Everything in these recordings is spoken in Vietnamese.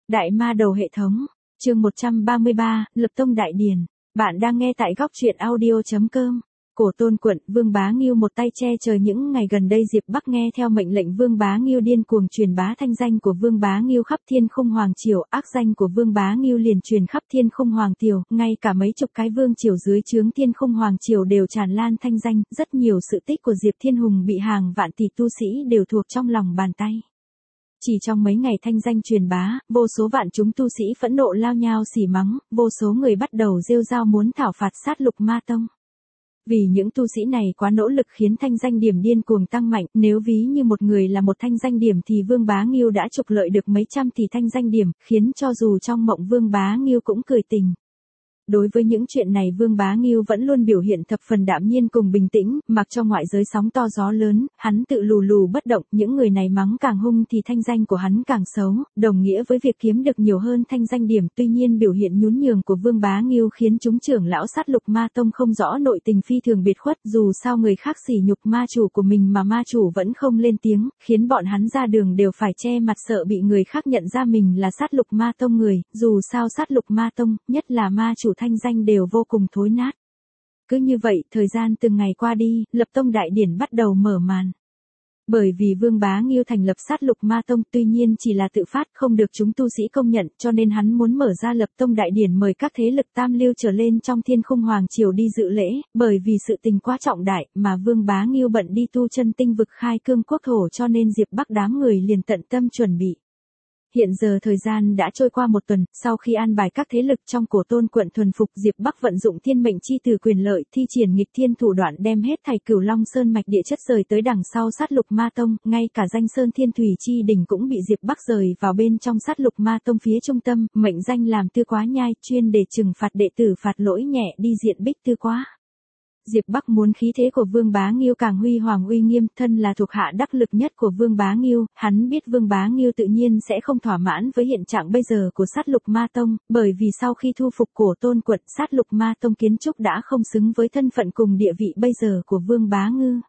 Đại ma đầu hệ thống, chương 133, Lập Tông Đại Điển. Bạn đang nghe tại góc truyện audio.com. Cổ Tôn quận, Vương Bá Ngưu một tay che trời. Những ngày gần đây Diệp Bắc nghe theo mệnh lệnh Vương Bá Ngưu điên cuồng truyền bá thanh danh của Vương Bá Ngưu khắp Thiên Khung Hoàng triều, ác danh của Vương Bá Ngưu liền truyền khắp Thiên Khung Hoàng triều, ngay cả mấy chục cái vương triều dưới trướng Thiên Khung Hoàng triều đều tràn lan thanh danh, rất nhiều sự tích của Diệp Thiên Hùng bị hàng vạn tỷ tu sĩ đều thuộc trong lòng bàn tay. Chỉ trong mấy ngày thanh danh truyền bá, vô số vạn chúng tu sĩ phẫn nộ lao nhao xỉ mắng, vô số người bắt đầu rêu rao muốn thảo phạt sát lục ma tông. Vì những tu sĩ này quá nỗ lực khiến thanh danh điểm điên cuồng tăng mạnh, nếu ví như một người là một thanh danh điểm thì Vương Bá Ngưu đã trục lợi được mấy trăm tỷ thanh danh điểm, khiến cho dù trong mộng Vương Bá Ngưu cũng cười tình. Đối với những chuyện này Vương Bá Ngưu vẫn luôn biểu hiện thập phần đạm nhiên cùng bình tĩnh, mặc cho ngoại giới sóng to gió lớn, hắn tự lù lù bất động, những người này mắng càng hung thì thanh danh của hắn càng xấu, đồng nghĩa với việc kiếm được nhiều hơn thanh danh điểm. Tuy nhiên biểu hiện nhún nhường của Vương Bá Ngưu khiến chúng trưởng lão sát lục ma tông không rõ nội tình phi thường biệt khuất, dù sao người khác sỉ nhục ma chủ của mình mà ma chủ vẫn không lên tiếng, khiến bọn hắn ra đường đều phải che mặt sợ bị người khác nhận ra mình là sát lục ma tông người, dù sao sát lục ma tông, nhất là ma chủ thanh danh đều vô cùng thối nát. Cứ như vậy, thời gian từng ngày qua đi, Lập Tông Đại Điển bắt đầu mở màn. Bởi vì Vương Bá Ngưu thành lập sát lục ma tông, tuy nhiên chỉ là tự phát, không được chúng tu sĩ công nhận, cho nên hắn muốn mở ra Lập Tông Đại Điển mời các thế lực tam lưu trở lên trong Thiên Khung Hoàng triều đi dự lễ, bởi vì sự tình quá trọng đại, mà Vương Bá Ngưu bận đi tu chân tinh vực khai cương quốc thổ, cho nên Diệp Bắc đám người liền tận tâm chuẩn bị. Hiện giờ thời gian đã trôi qua một tuần, sau khi an bài các thế lực trong Cổ Tôn quận thuần phục, Diệp Bắc vận dụng thiên mệnh chi từ quyền lợi, thi triển nghịch thiên thủ đoạn đem hết thảy Cửu Long Sơn mạch địa chất rời tới đằng sau sát lục ma tông, ngay cả danh Sơn Thiên Thủy chi đỉnh cũng bị Diệp Bắc rời vào bên trong sát lục ma tông phía trung tâm, mệnh danh làm Tư Quá Nhai, chuyên để trừng phạt đệ tử phạt lỗi nhẹ đi diện Bích Tư Quá. Diệp Bắc muốn khí thế của Vương Bá Ngưu càng huy hoàng uy nghiêm, thân là thuộc hạ đắc lực nhất của Vương Bá Ngưu, hắn biết Vương Bá Ngưu tự nhiên sẽ không thỏa mãn với hiện trạng bây giờ của sát lục ma tông, bởi vì sau khi thu phục Cổ Tôn quận, sát lục ma tông kiến trúc đã không xứng với thân phận cùng địa vị bây giờ của Vương Bá Ngưu.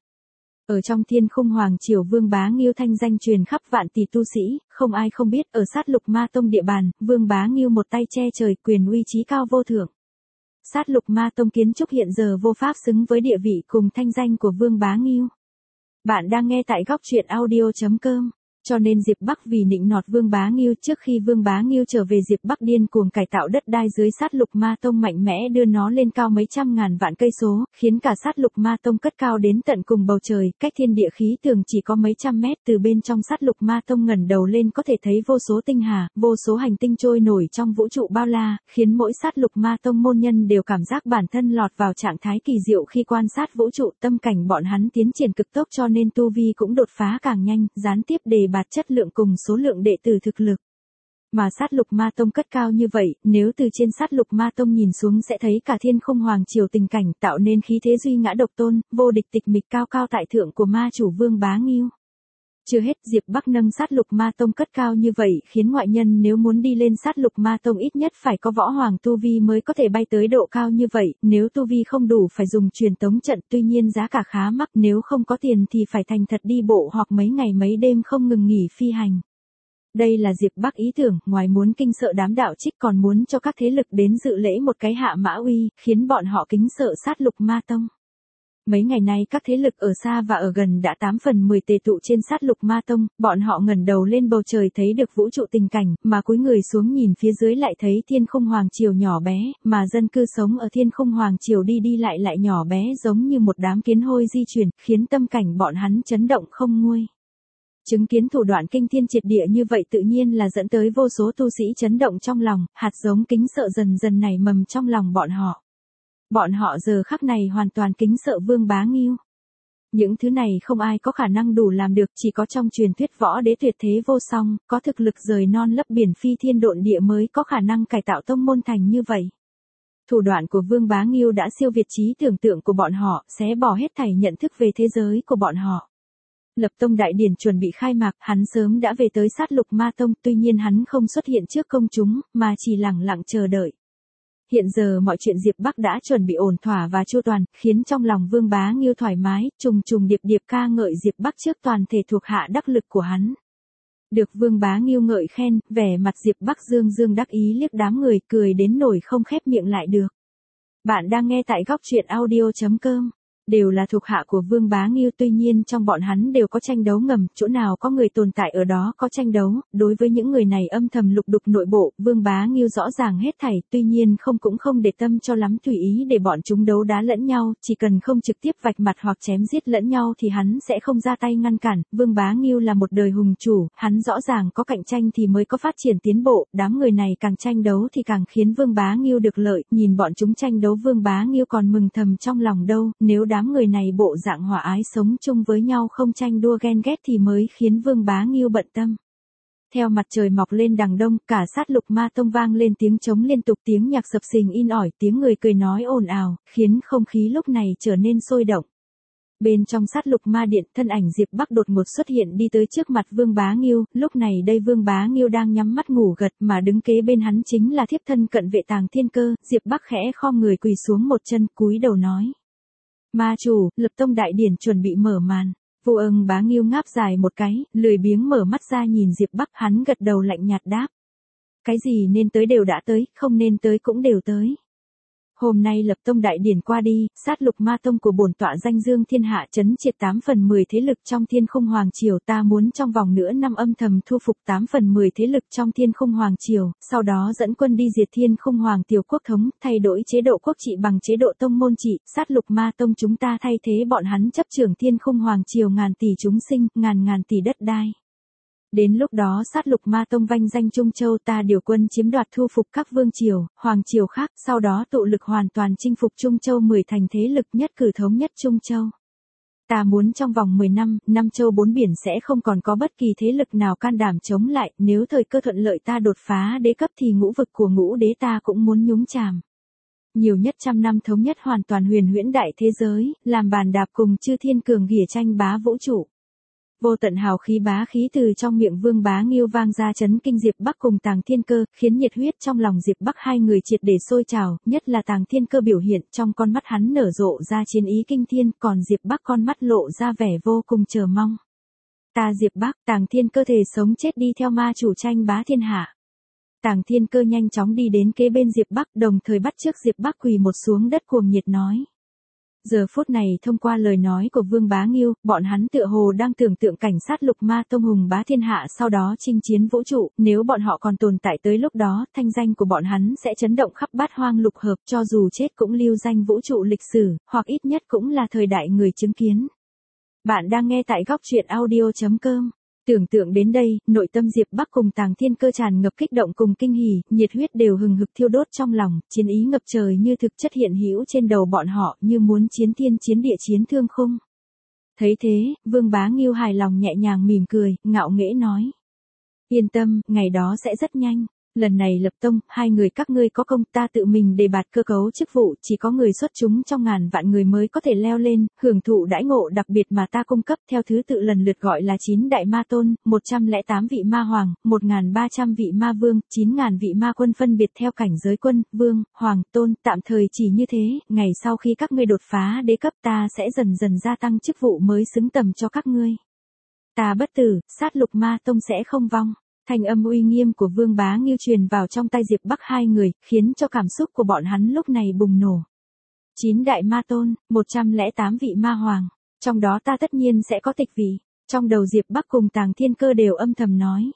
Ở trong Thiên Khung Hoàng triều Vương Bá Ngưu thanh danh truyền khắp vạn tỷ tu sĩ, không ai không biết, ở sát lục ma tông địa bàn, Vương Bá Ngưu một tay che trời, quyền uy trí cao vô thượng. Sát lục ma tông kiến trúc hiện giờ vô pháp xứng với địa vị cùng thanh danh của Vương Bá Ngưu. Bạn đang nghe tại góc truyện audio.com. Cho nên Diệp Bắc vì nịnh nọt Vương Bá Ngưu, trước khi Vương Bá Ngưu trở về Diệp Bắc điên cuồng cải tạo đất đai dưới sát lục ma tông, mạnh mẽ đưa nó lên cao mấy trăm ngàn vạn cây số, khiến cả sát lục ma tông cất cao đến tận cùng bầu trời, cách thiên địa khí tường chỉ có mấy trăm mét. Từ bên trong sát lục ma tông ngẩng đầu lên có thể thấy vô số tinh hà, vô số hành tinh trôi nổi trong vũ trụ bao la, khiến mỗi sát lục ma tông môn nhân đều cảm giác bản thân lọt vào trạng thái kỳ diệu khi quan sát vũ trụ. Tâm cảnh bọn hắn tiến triển cực tốc cho nên tu vi cũng đột phá càng nhanh, gián tiếp đề bạt chất lượng cùng số lượng đệ tử thực lực. Mà sát lục ma tông cất cao như vậy, nếu từ trên sát lục ma tông nhìn xuống sẽ thấy cả Thiên Khung Hoàng triều tình cảnh, tạo nên khí thế duy ngã độc tôn, vô địch tịch mịch cao cao tại thượng của ma chủ Vương Bá Ngưu. Chưa hết, Diệp Bắc nâng sát lục ma tông cất cao như vậy, khiến ngoại nhân nếu muốn đi lên sát lục ma tông ít nhất phải có võ hoàng tu vi mới có thể bay tới độ cao như vậy, nếu tu vi không đủ phải dùng truyền tống trận, tuy nhiên giá cả khá mắc, nếu không có tiền thì phải thành thật đi bộ hoặc mấy ngày mấy đêm không ngừng nghỉ phi hành. Đây là Diệp Bắc ý tưởng, ngoài muốn kinh sợ đám đạo trích còn muốn cho các thế lực đến dự lễ một cái hạ mã uy, khiến bọn họ kính sợ sát lục ma tông. Mấy ngày nay các thế lực ở xa và ở gần đã 8 phần 10 tề tụ trên sát lục ma tông, bọn họ ngẩng đầu lên bầu trời thấy được vũ trụ tình cảnh, mà cúi người xuống nhìn phía dưới lại thấy Thiên Khung Hoàng triều nhỏ bé, mà dân cư sống ở Thiên Khung Hoàng triều đi đi lại nhỏ bé giống như một đám kiến hôi di chuyển, khiến tâm cảnh bọn hắn chấn động không nguôi. Chứng kiến thủ đoạn kinh thiên triệt địa như vậy tự nhiên là dẫn tới vô số tu sĩ chấn động trong lòng, hạt giống kính sợ dần dần nảy mầm trong lòng bọn họ. Bọn họ giờ khắc này hoàn toàn kính sợ Vương Bá Ngưu. Những thứ này không ai có khả năng đủ làm được, chỉ có trong truyền thuyết võ đế tuyệt thế vô song, có thực lực rời non lấp biển phi thiên độn địa mới có khả năng cải tạo tông môn thành như vậy. Thủ đoạn của Vương Bá Ngưu đã siêu việt trí tưởng tượng của bọn họ, xé bỏ hết thảy nhận thức về thế giới của bọn họ. Lập Tông Đại Điển chuẩn bị khai mạc, hắn sớm đã về tới sát lục ma tông, tuy nhiên hắn không xuất hiện trước công chúng, mà chỉ lặng lặng chờ đợi. Hiện giờ mọi chuyện Diệp Bắc đã chuẩn bị ổn thỏa và chu toàn, khiến trong lòng Vương Bá Ngưu thoải mái, trùng trùng điệp điệp ca ngợi Diệp Bắc trước toàn thể thuộc hạ đắc lực của hắn. Được Vương Bá Nghiêu ngợi khen, vẻ mặt Diệp Bắc dương dương đắc ý liếc đám người cười đến nổi không khép miệng lại được. Bạn đang nghe tại góc truyện audio.com. Đều là thuộc hạ của Vương Bá Nghiêu, tuy nhiên trong bọn hắn đều có tranh đấu ngầm, chỗ nào có người tồn tại ở đó có tranh đấu, đối với những người này âm thầm lục đục nội bộ, Vương Bá Nghiêu rõ ràng hết thảy, tuy nhiên cũng không để tâm cho lắm, tùy ý để bọn chúng đấu đá lẫn nhau, chỉ cần không trực tiếp vạch mặt hoặc chém giết lẫn nhau thì hắn sẽ không ra tay ngăn cản. Vương Bá Nghiêu là một đời hùng chủ, hắn rõ ràng có cạnh tranh thì mới có phát triển tiến bộ, đám người này càng tranh đấu thì càng khiến Vương Bá Nghiêu được lợi, nhìn bọn chúng tranh đấu Vương Bá Nghiêu còn mừng thầm trong lòng đâu, nếu đám người này bộ dạng hòa ái sống chung với nhau không tranh đua ghen ghét thì mới khiến Vương Bá Nghiêu bận tâm. Theo mặt trời mọc lên đằng đông, cả sát lục ma tông vang lên tiếng trống liên tục, tiếng nhạc sập sình in ỏi, tiếng người cười nói ồn ào, khiến không khí lúc này trở nên sôi động. Bên trong sát lục ma điện, thân ảnh Diệp Bắc đột ngột xuất hiện đi tới trước mặt Vương Bá Nghiêu, lúc này đây Vương Bá Nghiêu đang nhắm mắt ngủ gật mà đứng kế bên hắn chính là thiếp thân cận vệ Tàng Thiên Cơ, Diệp Bắc khẽ khom người quỳ xuống một chân, cúi đầu nói. Ma chủ, Lập Tông đại điển chuẩn bị mở màn. Vương Bá Nghiêu ngáp dài một cái, lười biếng mở mắt ra nhìn Diệp Bắc, hắn gật đầu lạnh nhạt đáp. Cái gì nên tới đều đã tới, không nên tới cũng đều tới. Hôm nay Lập Tông đại điển qua đi, sát lục ma tông của bổn tọa danh dương thiên hạ trấn triệt 8/10 thế lực trong Thiên Khung Hoàng Triều, ta muốn trong vòng nửa năm âm thầm thu phục 8/10 thế lực trong Thiên Khung Hoàng Triều, sau đó dẫn quân đi diệt Thiên Khung Hoàng Tiểu quốc thống, thay đổi chế độ quốc trị bằng chế độ tông môn trị, sát lục ma tông chúng ta thay thế bọn hắn chấp trưởng Thiên Khung Hoàng Triều ngàn tỷ chúng sinh, ngàn tỷ đất đai. Đến lúc đó sát lục ma tông vanh danh Trung Châu, ta điều quân chiếm đoạt thu phục các vương triều, hoàng triều khác, sau đó tụ lực hoàn toàn chinh phục Trung Châu 10 thành thế lực nhất cử thống nhất Trung Châu. Ta muốn trong vòng 10 năm, năm châu bốn biển sẽ không còn có bất kỳ thế lực nào can đảm chống lại, nếu thời cơ thuận lợi ta đột phá đế cấp thì ngũ vực của ngũ đế ta cũng muốn nhúng chàm. Nhiều nhất trăm năm thống nhất hoàn toàn huyền huyễn đại thế giới, làm bàn đạp cùng chư thiên cường ghìa tranh bá vũ trụ. Vô tận hào khí bá khí từ trong miệng Vương Bá Nghiêu vang ra chấn kinh Diệp Bắc cùng Tàng Thiên Cơ, khiến nhiệt huyết trong lòng Diệp Bắc hai người triệt để sôi trào, nhất là Tàng Thiên Cơ biểu hiện trong con mắt hắn nở rộ ra chiến ý kinh thiên, còn Diệp Bắc con mắt lộ ra vẻ vô cùng chờ mong. Ta Diệp Bắc, Tàng Thiên Cơ thề sống chết đi theo ma chủ tranh bá thiên hạ. Tàng Thiên Cơ nhanh chóng đi đến kế bên Diệp Bắc, đồng thời bắt chước Diệp Bắc quỳ một xuống đất cuồng nhiệt nói. Giờ phút này thông qua lời nói của Vương Bá Nghiêu, bọn hắn tựa hồ đang tưởng tượng cảnh sát lục ma tông hùng bá thiên hạ sau đó chinh chiến vũ trụ, nếu bọn họ còn tồn tại tới lúc đó, thanh danh của bọn hắn sẽ chấn động khắp bát hoang lục hợp, cho dù chết cũng lưu danh vũ trụ lịch sử, hoặc ít nhất cũng là thời đại người chứng kiến. Bạn đang nghe tại góc truyện audio.com. Tưởng tượng đến đây, nội tâm Diệp Bắc cùng Tàng Thiên Cơ tràn ngập kích động cùng kinh hỉ, nhiệt huyết đều hừng hực thiêu đốt trong lòng, chiến ý ngập trời như thực chất hiện hữu trên đầu bọn họ, như muốn chiến thiên chiến địa chiến thương khung. Thấy thế, Vương Bá Nghiêu hài lòng nhẹ nhàng mỉm cười, ngạo nghễ nói: Yên tâm, ngày đó sẽ rất nhanh. Lần này lập tông, hai người các ngươi có công, ta tự mình đề bạt cơ cấu chức vụ, chỉ có người xuất chúng trong ngàn vạn người mới có thể leo lên, hưởng thụ đãi ngộ đặc biệt mà ta cung cấp theo thứ tự lần lượt gọi là 9 đại ma tôn, 108 vị ma hoàng, 1.300 vị ma vương, 9.000 vị ma quân phân biệt theo cảnh giới quân, vương, hoàng, tôn, tạm thời chỉ như thế, ngày sau khi các ngươi đột phá đế cấp ta sẽ dần dần gia tăng chức vụ mới xứng tầm cho các ngươi. Ta bất tử, sát lục ma tông sẽ không vong. Thanh âm uy nghiêm của Vương Bá Nghiêu truyền vào trong tai Diệp Bắc hai người, khiến cho cảm xúc của bọn hắn lúc này bùng nổ. 9 đại ma tôn, 108 vị ma hoàng, trong đó ta tất nhiên sẽ có tịch vị. Trong đầu Diệp Bắc cùng Tàng Thiên Cơ đều âm thầm nói.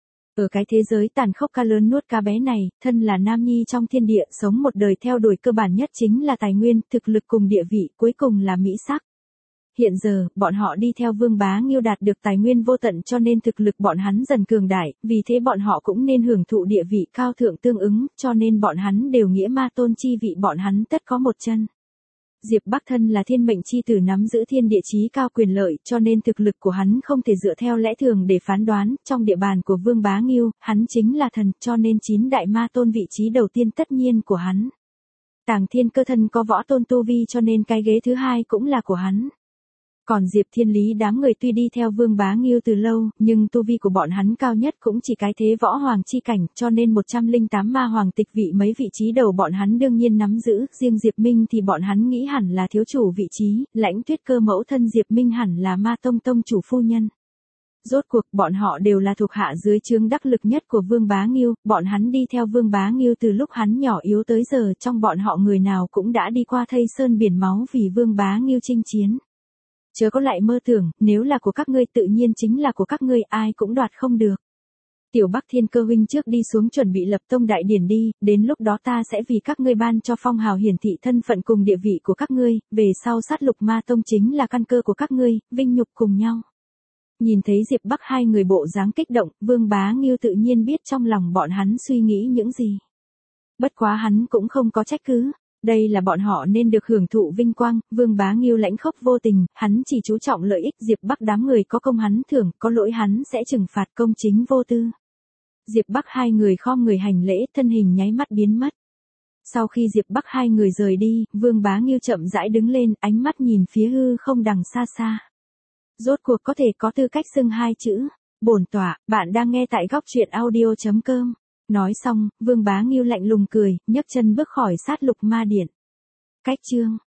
Ở cái thế giới tàn khốc cá lớn nuốt cá bé này, thân là nam nhi trong thiên địa, sống một đời theo đuổi cơ bản nhất chính là tài nguyên, thực lực cùng địa vị, cuối cùng là mỹ sắc. Hiện giờ, bọn họ đi theo Vương Bá Nghiêu đạt được tài nguyên vô tận cho nên thực lực bọn hắn dần cường đại, vì thế bọn họ cũng nên hưởng thụ địa vị cao thượng tương ứng, cho nên bọn hắn đều nghĩa ma tôn chi vị bọn hắn tất có một chân. Diệp Bắc thân là thiên mệnh chi tử nắm giữ thiên địa chí cao quyền lợi, cho nên thực lực của hắn không thể dựa theo lẽ thường để phán đoán, trong địa bàn của Vương Bá Nghiêu, hắn chính là thần, cho nên 9 đại ma tôn vị trí đầu tiên tất nhiên của hắn. Tàng Thiên Cơ thân có võ tôn tu vi cho nên cái ghế thứ hai cũng là của hắn. Còn Diệp Thiên Lý đám người tuy đi theo Vương Bá Nghiêu từ lâu, nhưng tu vi của bọn hắn cao nhất cũng chỉ cái thế võ hoàng chi cảnh, cho nên 108 ma hoàng tịch vị mấy vị trí đầu bọn hắn đương nhiên nắm giữ, riêng Diệp Minh thì bọn hắn nghĩ hẳn là thiếu chủ vị trí, Lãnh Tuyết Cơ mẫu thân Diệp Minh hẳn là ma tông tông chủ phu nhân. Rốt cuộc, bọn họ đều là thuộc hạ dưới trướng đắc lực nhất của Vương Bá Ngưu, bọn hắn đi theo Vương Bá Ngưu từ lúc hắn nhỏ yếu tới giờ, trong bọn họ người nào cũng đã đi qua thây sơn biển máu vì Vương Bá Ngưu chinh chiến. Chớ có lại mơ tưởng, nếu là của các ngươi tự nhiên chính là của các ngươi, ai cũng đoạt không được. Tiểu Bắc Thiên Cơ huynh trước đi xuống chuẩn bị lập tông đại điển đi, đến lúc đó ta sẽ vì các ngươi ban cho phong hào hiển thị thân phận cùng địa vị của các ngươi, về sau sát lục ma tông chính là căn cơ của các ngươi, vinh nhục cùng nhau. Nhìn thấy Diệp Bắc hai người bộ dáng kích động, Vương Bá Ngưu tự nhiên biết trong lòng bọn hắn suy nghĩ những gì. Bất quá hắn cũng không có trách cứ. Đây là bọn họ nên được hưởng thụ vinh quang, Vương Bá Ngưu lãnh khốc vô tình, hắn chỉ chú trọng lợi ích, Diệp Bắc đám người có công hắn thưởng, có lỗi hắn sẽ trừng phạt, công chính vô tư. Diệp Bắc hai người khom người hành lễ, thân hình nháy mắt biến mất. Sau khi Diệp Bắc hai người rời đi, Vương Bá Ngưu chậm rãi đứng lên, ánh mắt nhìn phía hư không đằng xa xa. Rốt cuộc có thể có tư cách xưng hai chữ, bổn tọa, bạn đang nghe tại góc truyện audio.com. Nói xong, Vương Bá Ngưu lạnh lùng cười, nhấc chân bước khỏi sát lục ma điện. Cách chương